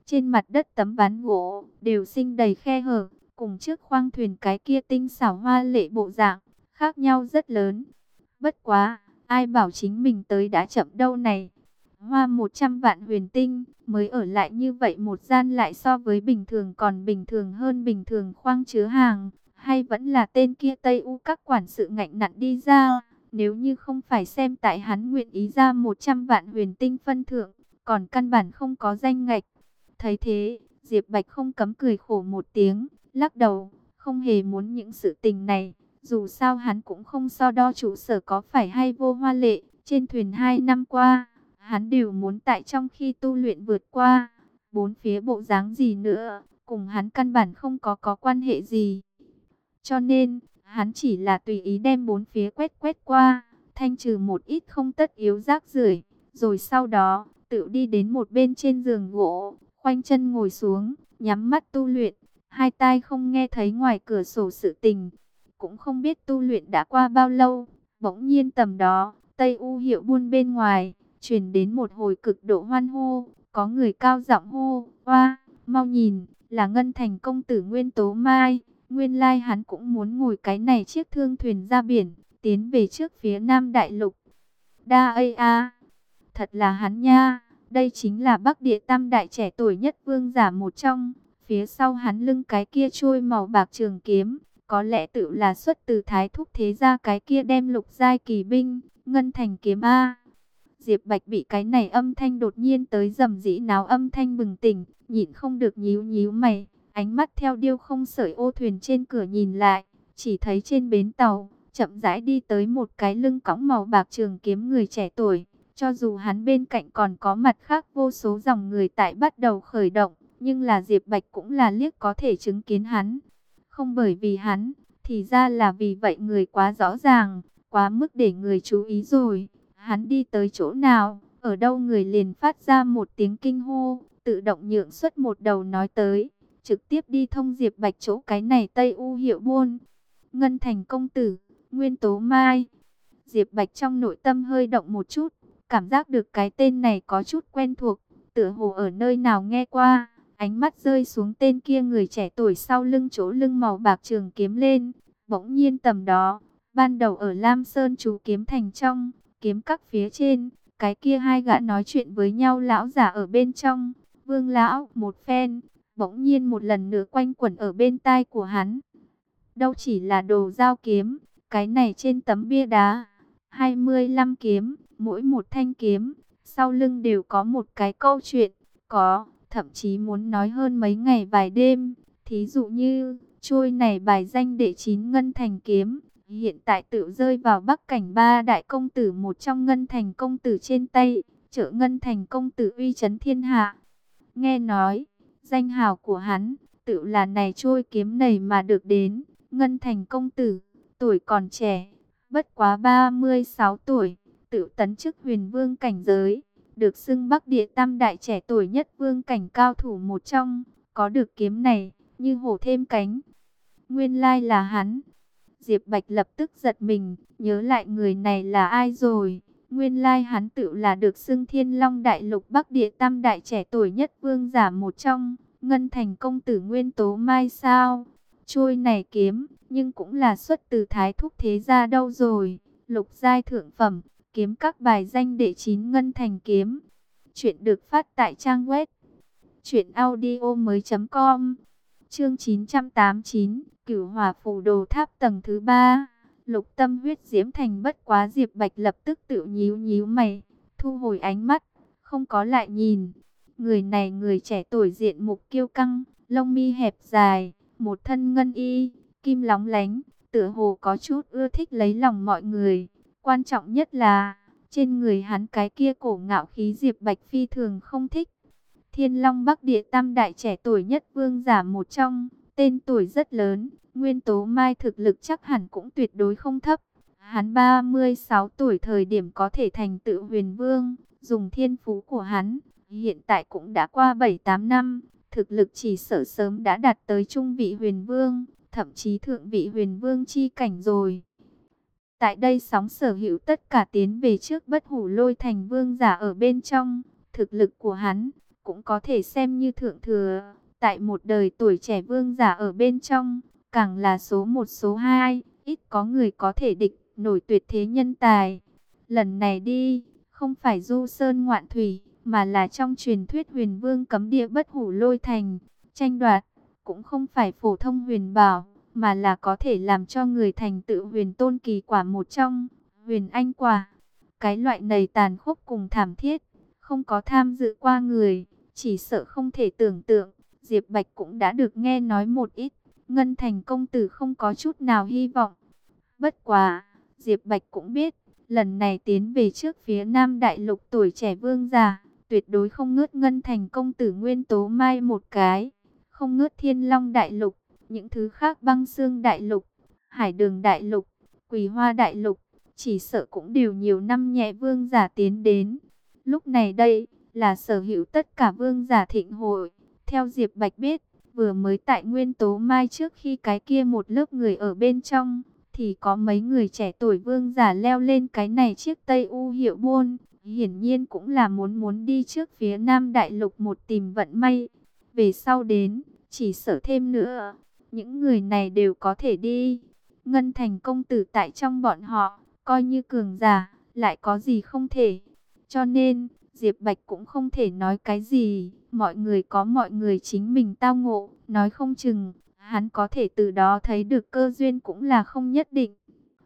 [SPEAKER 1] Trên mặt đất tấm ván gỗ đều sinh đầy khe hở, cùng trước khoang thuyền cái kia tinh xảo hoa lệ bộ dạng, khác nhau rất lớn. Bất quá, ai bảo chính mình tới đã chậm đâu này. Hoa 100 vạn huyền tinh, mới ở lại như vậy một gian lại so với bình thường còn bình thường hơn bình thường khoang chứa hàng. Hay vẫn là tên kia Tây U các quản sự ngạnh nặn đi ra. Nếu như không phải xem tại hắn nguyện ý ra 100 vạn huyền tinh phân thượng, còn căn bản không có danh ngạch. Thấy thế, Diệp Bạch không cấm cười khổ một tiếng, lắc đầu, không hề muốn những sự tình này. Dù sao hắn cũng không so đo trụ sở có phải hay vô hoa lệ, trên thuyền 2 năm qua, hắn đều muốn tại trong khi tu luyện vượt qua. Bốn phía bộ dáng gì nữa, cùng hắn căn bản không có quan hệ gì. Cho nên, hắn chỉ là tùy ý đem bốn phía quét quét qua, thanh trừ một ít không tất yếu rác rưởi, rồi sau đó, tự đi đến một bên trên giường gỗ, khoanh chân ngồi xuống, nhắm mắt tu luyện, hai tai không nghe thấy ngoài cửa sổ sự tình. Cũng không biết tu luyện đã qua bao lâu, bỗng nhiên tầm đó, Tây U Hiệu Buôn bên ngoài, truyền đến một hồi cực độ hoan hô, có người cao giọng hô, oa, mau nhìn, là Ngân Thành công tử Nguyên Tố Mai. Nguyên lai hắn cũng muốn ngồi cái này chiếc thương thuyền ra biển, tiến về trước phía Nam Đại Lục. Đa ây a, thật là hắn nha, đây chính là Bắc Địa Tam Đại trẻ tuổi nhất vương giả một trong. Phía sau hắn lưng cái kia trôi màu bạc trường kiếm, có lẽ tự là xuất từ Thái Thúc thế gia cái kia đem lục giai kỳ binh, Ngân Thành kiếm a. Diệp Bạch bị cái này âm thanh đột nhiên tới rầm rĩ náo âm thanh bừng tỉnh, nhịn không được nhíu nhíu mày. Ánh mắt theo điêu không sợi ô thuyền trên cửa nhìn lại, chỉ thấy trên bến tàu, chậm rãi đi tới một cái lưng cõng màu bạc trường kiếm người trẻ tuổi. Cho dù hắn bên cạnh còn có mặt khác vô số dòng người tại bắt đầu khởi động, nhưng là Diệp Bạch cũng là liếc có thể chứng kiến hắn. Không bởi vì hắn, thì ra là vì vậy người quá rõ ràng, quá mức để người chú ý rồi. Hắn đi tới chỗ nào, ở đâu người liền phát ra một tiếng kinh hô, tự động nhượng xuất một đầu nói tới. Trực tiếp đi thông Diệp Bạch chỗ cái này Tây U Hiệu Buôn. Ngân Thành công tử, Nguyên Tố Mai. Diệp Bạch trong nội tâm hơi động một chút, cảm giác được cái tên này có chút quen thuộc, tựa hồ ở nơi nào nghe qua. Ánh mắt rơi xuống tên kia người trẻ tuổi sau lưng chỗ lưng màu bạc trường kiếm lên. Bỗng nhiên tầm đó, ban đầu ở Lam Sơn chú kiếm thành trong, kiếm các phía trên, cái kia hai gã nói chuyện với nhau lão giả ở bên trong. Vương lão, một phen, bỗng nhiên một lần nữa quanh quẩn ở bên tai của hắn. Đâu chỉ là đồ giao kiếm, cái này trên tấm bia đá, 25 kiếm, mỗi một thanh kiếm, sau lưng đều có một cái câu chuyện, có, thậm chí muốn nói hơn mấy ngày vài đêm. Thí dụ như, trôi này bài danh đệ 9 Ngân Thành kiếm, hiện tại tự rơi vào Bắc cảnh ba đại công tử một trong Ngân Thành công tử trên tay, trợ Ngân Thành công tử uy chấn thiên hạ. Nghe nói, danh hào của hắn, tự là này trôi kiếm này mà được đến. Ngân Thành công tử, tuổi còn trẻ, bất quá 36 tuổi, tự tấn chức huyền vương cảnh giới, được xưng Bắc Địa Tam Đại trẻ tuổi nhất vương cảnh cao thủ một trong. Có được kiếm này, như hổ thêm cánh. Nguyên lai là hắn. Diệp Bạch lập tức giật mình, nhớ lại người này là ai rồi. Nguyên lai hắn tự là được xưng Thiên Long Đại Lục Bắc Địa Tam Đại trẻ tuổi nhất vương giả một trong, Ngân Thành công tử Nguyên Tố Mai sao? Trôi này kiếm, nhưng cũng là xuất từ Thái Thúc thế gia đâu rồi. Lục giai thượng phẩm, kiếm các bài danh đệ 9 Ngân Thành kiếm. Chuyện được phát tại trang web truyệnaudiomoi.com. Chương 989, Cửu Hỏa Phù Đồ Tháp tầng thứ 3. Lục tâm huyết diễm thành bất quá. Diệp Bạch lập tức tự nhíu nhíu mày, thu hồi ánh mắt, không có lại nhìn. Người này người trẻ tuổi diện mục kiêu căng, lông mi hẹp dài, một thân ngân y, kim lóng lánh, tựa hồ có chút ưa thích lấy lòng mọi người. Quan trọng nhất là, trên người hắn cái kia cổ ngạo khí Diệp Bạch phi thường không thích. Thiên Long Bắc Địa Tam Đại trẻ tuổi nhất vương giả một trong, tên tuổi rất lớn, Nguyên Tố Mai thực lực chắc hẳn cũng tuyệt đối không thấp. Hắn 36 tuổi thời điểm có thể thành tựu huyền vương, dùng thiên phú của hắn, hiện tại cũng đã qua 7-8 năm, thực lực chỉ sợ sớm đã đạt tới trung vị huyền vương, thậm chí thượng vị huyền vương chi cảnh rồi. Tại đây sóng sở hữu tất cả tiến về trước Bất Hủ Lôi Thành vương giả ở bên trong, thực lực của hắn cũng có thể xem như thượng thừa. Tại một đời tuổi trẻ vương giả ở bên trong, càng là số một số hai, ít có người có thể địch nổi tuyệt thế nhân tài. Lần này đi, không phải du sơn ngoạn thủy, mà là trong truyền thuyết huyền vương cấm địa bất hủ lôi thành. Tranh đoạt, cũng không phải phổ thông huyền bảo, mà là có thể làm cho người thành tựu huyền tôn kỳ quả một trong, huyền anh quả. Cái loại này tàn khốc cùng thảm thiết, không có tham dự qua người, chỉ sợ không thể tưởng tượng. Diệp Bạch cũng đã được nghe nói một ít, Ngân Thành công tử không có chút nào hy vọng. Bất quá, Diệp Bạch cũng biết, lần này tiến về trước phía Nam Đại Lục tuổi trẻ vương giả, tuyệt đối không ngớt Ngân Thành công tử Nguyên Tố Mai một cái, không ngớt Thiên Long Đại Lục, những thứ khác Băng Xương Đại Lục, Hải Đường Đại Lục, Quỳ Hoa Đại Lục, chỉ sợ cũng đều nhiều năm nhẹ vương giả tiến đến. Lúc này đây, là sở hữu tất cả vương giả thịnh hội. Theo Diệp Bạch biết, vừa mới tại Nguyên Tố Mai trước khi cái kia một lớp người ở bên trong, thì có mấy người trẻ tuổi vương giả leo lên cái này chiếc Tây U hiệu buôn. Hiển nhiên cũng là muốn đi trước phía Nam Đại Lục một tìm vận may. Về sau đến, chỉ sợ thêm nữa, những người này đều có thể đi. Ngân Thành công tử tại trong bọn họ, coi như cường giả, lại có gì không thể. Cho nên, Diệp Bạch cũng không thể nói cái gì, mọi người có mọi người chính mình tao ngộ, nói không chừng, hắn có thể từ đó thấy được cơ duyên cũng là không nhất định.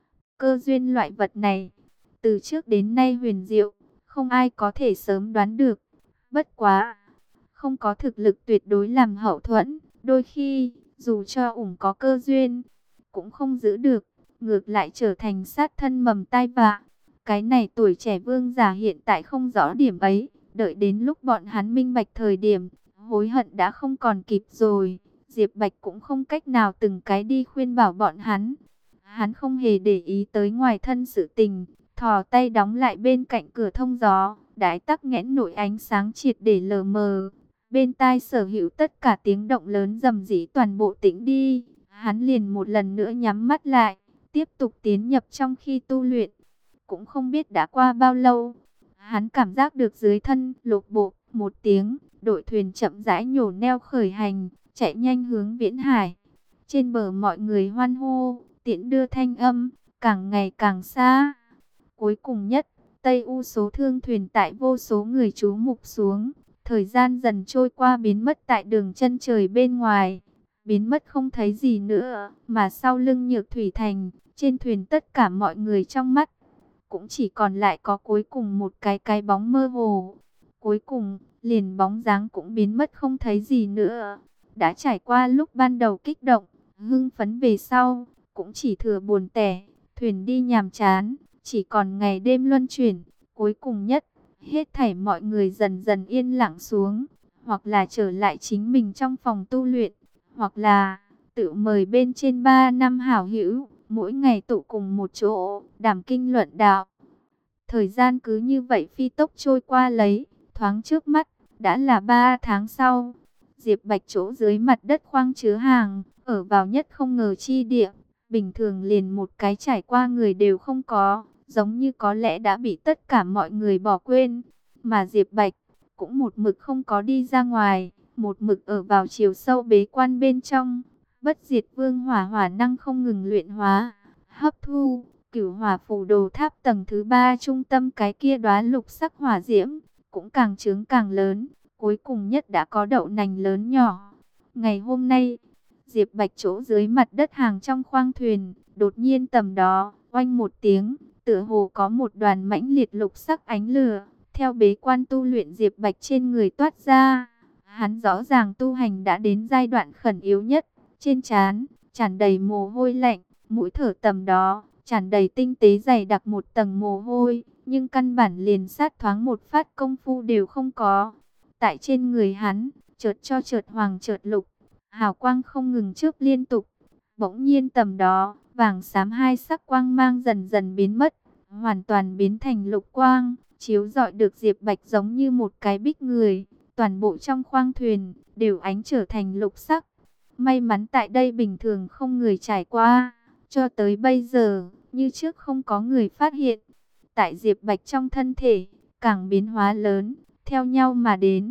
[SPEAKER 1] Cơ duyên loại vật này, từ trước đến nay huyền diệu, không ai có thể sớm đoán được. Bất quá, không có thực lực tuyệt đối làm hậu thuẫn, đôi khi, dù cho có cơ duyên, cũng không giữ được, ngược lại trở thành sát thân mầm tai vạ. Cái này tuổi trẻ vương giả hiện tại không rõ điểm ấy, đợi đến lúc bọn hắn minh bạch thời điểm, hối hận đã không còn kịp rồi. Diệp Bạch cũng không cách nào từng cái đi khuyên bảo bọn hắn. Hắn không hề để ý tới ngoài thân sự tình, thò tay đóng lại bên cạnh cửa thông gió, đái tắc nghẽn nổi ánh sáng triệt để lờ mờ. Bên tai sở hữu tất cả tiếng động lớn rầm rĩ toàn bộ tĩnh đi. Hắn liền một lần nữa nhắm mắt lại, tiếp tục tiến nhập trong khi tu luyện. Cũng không biết đã qua bao lâu, hắn cảm giác được dưới thân lột bộ một tiếng, đội thuyền chậm rãi nhổ neo khởi hành, chạy nhanh hướng Viễn Hải. Trên bờ mọi người hoan hô, tiễn đưa thanh âm, càng ngày càng xa. Cuối cùng nhất, Tây U số thương thuyền tại vô số người chú mục xuống, thời gian dần trôi qua biến mất tại đường chân trời bên ngoài. Biến mất không thấy gì nữa, mà sau lưng Nhược Thủy Thành, trên thuyền tất cả mọi người trong mắt, cũng chỉ còn lại có cuối cùng một cái bóng mơ hồ. Cuối cùng, liền bóng dáng cũng biến mất không thấy gì nữa. Đã trải qua lúc ban đầu kích động, hưng phấn về sau, cũng chỉ thừa buồn tẻ, thuyền đi nhàm chán, chỉ còn ngày đêm luân chuyển. Cuối cùng nhất, hết thảy mọi người dần dần yên lặng xuống, hoặc là trở lại chính mình trong phòng tu luyện, hoặc là tự mời bên trên 3 năm hảo hữu, mỗi ngày tụ cùng một chỗ, đàm kinh luận đạo. Thời gian cứ như vậy phi tốc trôi qua lấy, thoáng trước mắt, đã là 3 tháng sau. Diệp Bạch chỗ dưới mặt đất khoang chứa hàng, ở vào nhất không ngờ chi địa, bình thường liền một cái trải qua người đều không có, giống như có lẽ đã bị tất cả mọi người bỏ quên. Mà Diệp Bạch cũng một mực không có đi ra ngoài, một mực ở vào chiều sâu bế quan bên trong. Bất diệt vương hỏa năng không ngừng luyện hóa, hấp thu, Cửu Hỏa Phù Đồ Tháp tầng thứ 3 trung tâm cái kia đóa lục sắc hỏa diễm, cũng càng trướng càng lớn, cuối cùng nhất đã có đậu nành lớn nhỏ. Ngày hôm nay, Diệp Bạch chỗ dưới mặt đất hàng trong khoang thuyền, đột nhiên tầm đó, oanh một tiếng, tựa hồ có một đoàn mãnh liệt lục sắc ánh lửa, theo bế quan tu luyện Diệp Bạch trên người toát ra. Hắn rõ ràng tu hành đã đến giai đoạn khẩn yếu nhất, trên trán tràn đầy mồ hôi lạnh, mũi thở tầm đó tràn đầy tinh tế dày đặc một tầng mồ hôi, nhưng căn bản liền sát thoáng một phát công phu đều không có. Tại trên người hắn, chợt cho chợt hoàng chợt lục, hào quang không ngừng chớp liên tục. Bỗng nhiên tầm đó, vàng xám hai sắc quang mang dần dần biến mất, hoàn toàn biến thành lục quang, chiếu rọi được Diệp Bạch giống như một cái bích người. Toàn bộ trong khoang thuyền đều ánh trở thành lục sắc. May mắn tại đây bình thường không người trải qua, cho tới bây giờ, như trước không có người phát hiện. Tại Diệp Bạch trong thân thể, càng biến hóa lớn, theo nhau mà đến.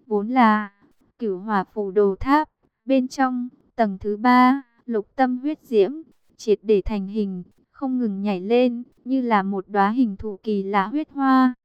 [SPEAKER 1] vốn là Cửu Hỏa Phù Đồ Tháp. Bên trong, tầng thứ 3, lục tâm huyết diễm, triệt để thành hình, không ngừng nhảy lên, như là một đóa hình thù kỳ lạ huyết hoa.